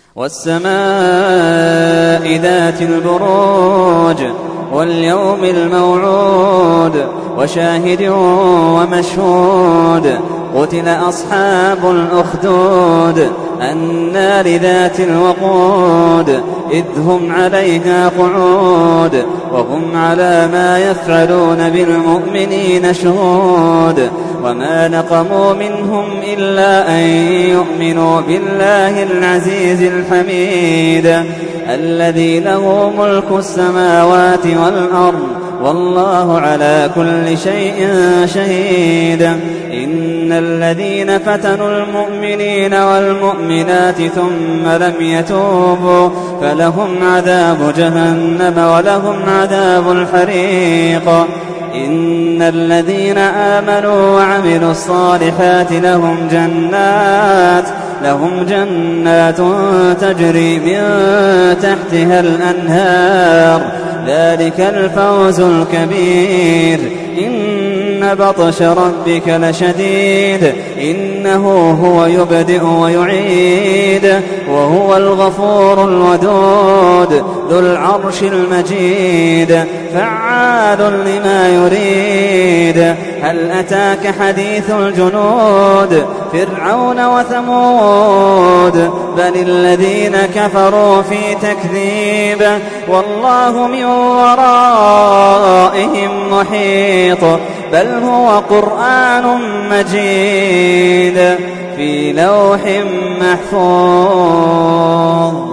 والسماء ذات البروج واليوم الموعود وشاهد ومشهود قتل أصحاب الأخدود النار ذات الوقود إذ هم عليها قعود وهم على ما يفعلون بالمؤمنين شهود وما نقموا منهم إلا أن يؤمنوا بالله العزيز الحميد الذي له ملك السماوات والأرض والله على كل شيء شهيد. إن الذين فتنوا المؤمنين والمؤمنات ثم لم يتوبوا فلهم عذاب جهنم ولهم عذاب الحريق. إن الذين آمنوا وعملوا الصالحات لهم جنات تجري من تحتها الأنهار ذلك الفوز الكبير. إن بطش ربك لشديد إنه هو يبدئ ويعيد وهو الغفور الودود ذو العرش المجيد فعال لما يريد. هل أتاك حديث الجنود فرعون وثمود بل الذين كفروا في تكذيب والله من ورائهم محيط بل هو قرآن مجيد في لوح محفوظ.